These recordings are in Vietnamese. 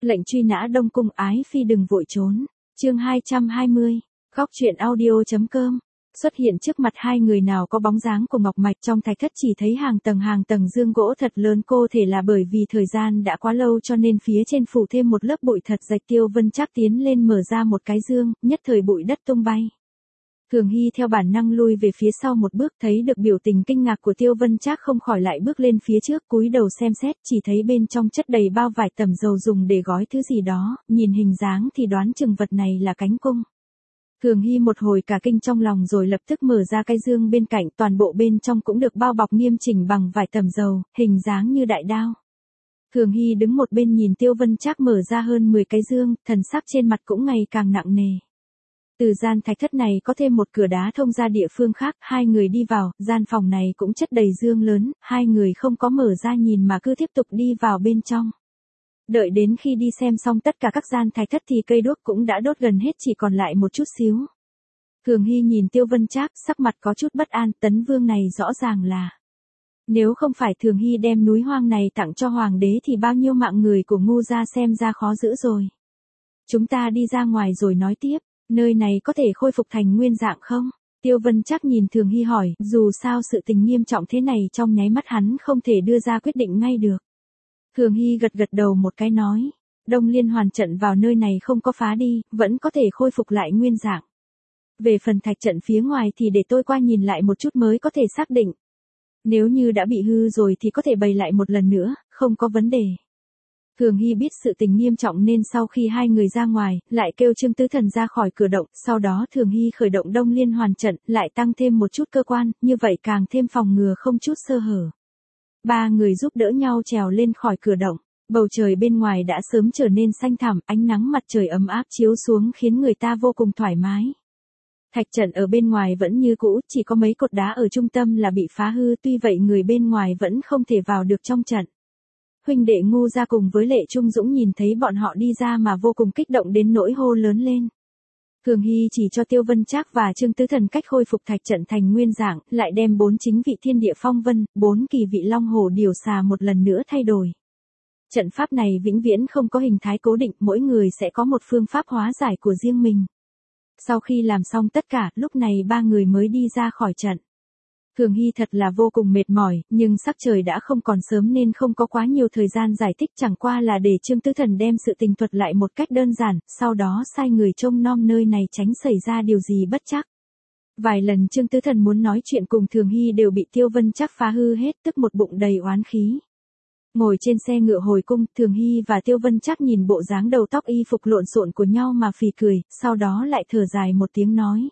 Lệnh truy nã Đông Cung ái phi đừng vội trốn. Chương 220. Góc truyện audio.com. Xuất hiện trước mặt hai người nào có bóng dáng của Ngọc Mạch trong thạch thất, chỉ thấy hàng tầng dương gỗ thật lớn, cô thể là bởi vì thời gian đã quá lâu cho nên phía trên phủ thêm một lớp bụi thật dày. Tiêu Vân Trác tiến lên mở ra một cái dương, nhất thời bụi đất tung bay. Thường Hy theo bản năng lui về phía sau một bước, thấy được biểu tình kinh ngạc của Tiêu Vân Trác không khỏi lại bước lên phía trước, cúi đầu xem xét, chỉ thấy bên trong chất đầy bao vải tẩm dầu dùng để gói thứ gì đó, nhìn hình dáng thì đoán chừng vật này là cánh cung. Thường Hy một hồi cả kinh trong lòng rồi lập tức mở ra cái dương bên cạnh, toàn bộ bên trong cũng được bao bọc nghiêm chỉnh bằng vải tẩm dầu, hình dáng như đại đao. Thường Hy đứng một bên nhìn Tiêu Vân Trác mở ra hơn 10 cái dương, thần sắc trên mặt cũng ngày càng nặng nề. Từ gian thạch thất này có thêm một cửa đá thông ra địa phương khác, hai người đi vào, gian phòng này cũng chất đầy dương lớn, hai người không có mở ra nhìn mà cứ tiếp tục đi vào bên trong. Đợi đến khi đi xem xong tất cả các gian thạch thất thì cây đuốc cũng đã đốt gần hết, chỉ còn lại một chút xíu. Thường Hy nhìn Tiêu Vân Trác, sắc mặt có chút bất an, Tấn Vương này rõ ràng là... Nếu không phải Thường Hy đem núi hoang này tặng cho hoàng đế thì bao nhiêu mạng người của Ngô gia xem ra khó giữ rồi. Chúng ta đi ra ngoài rồi nói tiếp. Nơi này có thể khôi phục thành nguyên dạng không? Tiêu Vân Trác nhìn Thường Hy hỏi, dù sao sự tình nghiêm trọng thế này trong nháy mắt hắn không thể đưa ra quyết định ngay được. Thường Hy gật đầu một cái nói, Đông Liên Hoàn trận vào nơi này không có phá đi, vẫn có thể khôi phục lại nguyên dạng. Về phần thạch trận phía ngoài thì để tôi qua nhìn lại một chút mới có thể xác định. Nếu như đã bị hư rồi thì có thể bày lại một lần nữa, không có vấn đề. Thường Hy biết sự tình nghiêm trọng nên sau khi hai người ra ngoài, lại kêu Trương Tứ Thần ra khỏi cửa động, sau đó Thường Hy khởi động Đông Liên Hoàn trận, lại tăng thêm một chút cơ quan, như vậy càng thêm phòng ngừa không chút sơ hở. Ba người giúp đỡ nhau trèo lên khỏi cửa động, bầu trời bên ngoài đã sớm trở nên xanh thẳm, ánh nắng mặt trời ấm áp chiếu xuống khiến người ta vô cùng thoải mái. Thạch trận ở bên ngoài vẫn như cũ, chỉ có mấy cột đá ở trung tâm là bị phá hư, tuy vậy người bên ngoài vẫn không thể vào được trong trận. Huynh đệ Ngô gia cùng với Lệ Trung Dũng nhìn thấy bọn họ đi ra mà vô cùng kích động đến nỗi hô lớn lên. Thường Hy chỉ cho Tiêu Vân Trác và Trương Tứ Thần cách khôi phục thạch trận thành nguyên dạng, lại đem 4 chính vị thiên địa phong vân, 4 kỳ vị long hổ điều xà một lần nữa thay đổi. Trận pháp này vĩnh viễn không có hình thái cố định, mỗi người sẽ có một phương pháp hóa giải của riêng mình. Sau khi làm xong tất cả, lúc này ba người mới đi ra khỏi trận. Thường Hy thật là vô cùng mệt mỏi, nhưng sắc trời đã không còn sớm nên không có quá nhiều thời gian giải thích, chẳng qua là để Trương Tứ Thần đem sự tình thuật lại một cách đơn giản, sau đó sai người trông nom nơi này tránh xảy ra điều gì bất trắc. Vài lần Trương Tứ Thần muốn nói chuyện cùng Thường Hy đều bị Tiêu Vân Trác phá hư hết, tức một bụng đầy oán khí. Ngồi trên xe ngựa hồi cung, Thường Hy và Tiêu Vân Trác nhìn bộ dáng đầu tóc y phục lộn xộn của nhau mà phì cười, sau đó lại thở dài một tiếng nói.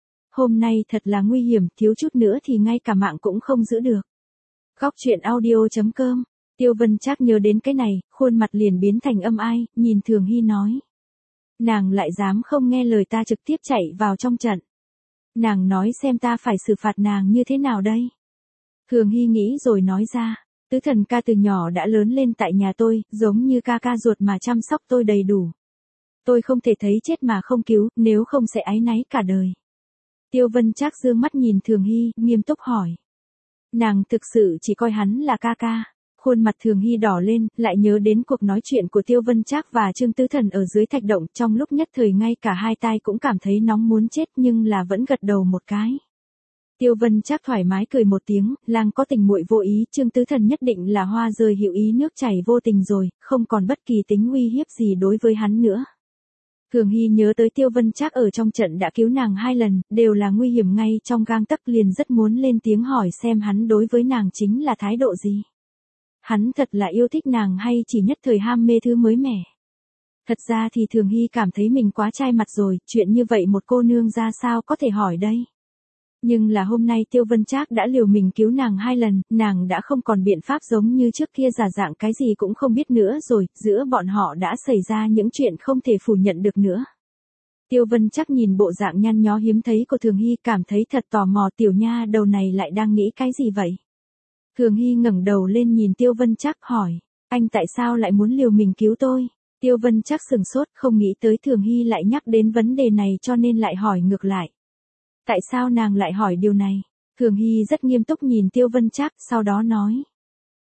Hôm nay thật là nguy hiểm, thiếu chút nữa thì ngay cả mạng cũng không giữ được. Góc truyện audio.com. Tiêu Vân Trác nhớ đến cái này, khuôn mặt liền biến thành âm ai, nhìn Thường Hy nói. Nàng lại dám không nghe lời ta trực tiếp chạy vào trong trận. Nàng nói xem ta phải xử phạt nàng như thế nào đây? Thường Hy nghĩ rồi nói ra, Tứ Thần ca từ nhỏ đã lớn lên tại nhà tôi, giống như ca ca ruột mà chăm sóc tôi đầy đủ. Tôi không thể thấy chết mà không cứu, nếu không sẽ áy náy cả đời. Tiêu Vân Trác dương mắt nhìn Thường Hy, nghiêm túc hỏi. Nàng thực sự chỉ coi hắn là ca ca. Khuôn mặt Thường Hy đỏ lên, lại nhớ đến cuộc nói chuyện của Tiêu Vân Trác và Trương Tứ Thần ở dưới thạch động, trong lúc nhất thời ngay cả hai tai cũng cảm thấy nóng muốn chết nhưng là vẫn gật đầu một cái. Tiêu Vân Trác thoải mái cười một tiếng, lang có tình muội vô ý, Trương Tứ Thần nhất định là hoa rơi hữu ý nước chảy vô tình rồi, không còn bất kỳ tính uy hiếp gì đối với hắn nữa. Thường Hy nhớ tới Tiêu Vân Trác ở trong trận đã cứu nàng 2 lần, đều là nguy hiểm ngay trong gang tấc, liền rất muốn lên tiếng hỏi xem hắn đối với nàng chính là thái độ gì. Hắn thật là yêu thích nàng hay chỉ nhất thời ham mê thứ mới mẻ. Thật ra thì Thường Hy cảm thấy mình quá chai mặt rồi, chuyện như vậy một cô nương ra sao có thể hỏi đây. Nhưng là hôm nay Tiêu Vân Trác đã liều mình cứu nàng 2 lần, nàng đã không còn biện pháp giống như trước kia giả dạng cái gì cũng không biết nữa rồi, giữa bọn họ đã xảy ra những chuyện không thể phủ nhận được nữa. Tiêu Vân Trác nhìn bộ dạng nhăn nhó hiếm thấy của Thường Hy cảm thấy thật tò mò, tiểu nha đầu này lại đang nghĩ cái gì vậy? Thường Hy ngẩng đầu lên nhìn Tiêu Vân Trác hỏi, anh tại sao lại muốn liều mình cứu tôi? Tiêu Vân Trác sừng sốt, không nghĩ tới Thường Hy lại nhắc đến vấn đề này cho nên lại hỏi ngược lại. Tại sao nàng lại hỏi điều này? Thường Hy rất nghiêm túc nhìn Tiêu Vân Trác, sau đó nói.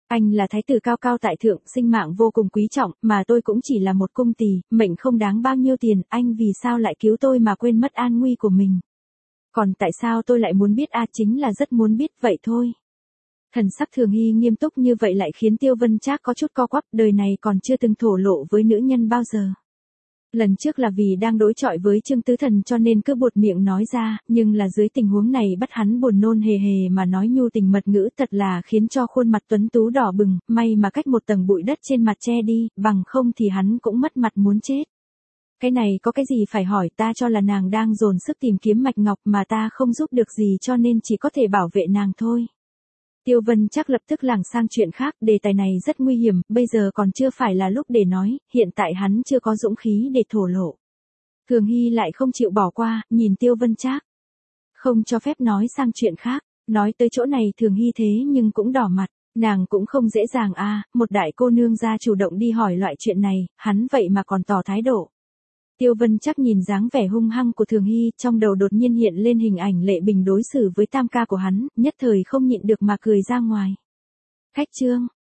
Anh là thái tử cao cao tại thượng, sinh mạng vô cùng quý trọng, mà tôi cũng chỉ là một cung tỳ, mệnh không đáng bao nhiêu tiền, anh vì sao lại cứu tôi mà quên mất an nguy của mình? Còn tại sao tôi lại muốn biết chính là rất muốn biết vậy thôi. Thần sắc Thường Hy nghiêm túc như vậy lại khiến Tiêu Vân Trác có chút co quắp, đời này còn chưa từng thổ lộ với nữ nhân bao giờ. Lần trước là vì đang đối chọi với Trương Tứ Thần cho nên cứ buột miệng nói ra, nhưng là dưới tình huống này bắt hắn buồn nôn hề hề mà nói nhu tình mật ngữ thật là khiến cho khuôn mặt tuấn tú đỏ bừng, may mà cách một tầng bụi đất trên mặt che đi, bằng không thì hắn cũng mất mặt muốn chết. Cái này có cái gì phải hỏi, ta cho là nàng đang dồn sức tìm kiếm mạch ngọc mà ta không giúp được gì cho nên chỉ có thể bảo vệ nàng thôi. Tiêu Vân Trác lập tức lảng sang chuyện khác, đề tài này rất nguy hiểm, bây giờ còn chưa phải là lúc để nói, hiện tại hắn chưa có dũng khí để thổ lộ. Thường Hy lại không chịu bỏ qua, nhìn Tiêu Vân Trác. Không cho phép nói sang chuyện khác, nói tới chỗ này Thường Hy thế nhưng cũng đỏ mặt, nàng cũng không dễ dàng một đại cô nương ra chủ động đi hỏi loại chuyện này, hắn vậy mà còn tỏ thái độ. Tiêu Vân Trác nhìn dáng vẻ hung hăng của Thường Hy, trong đầu đột nhiên hiện lên hình ảnh Lệ Bình đối xử với tam ca của hắn, nhất thời không nhịn được mà cười ra ngoài. Khách trương,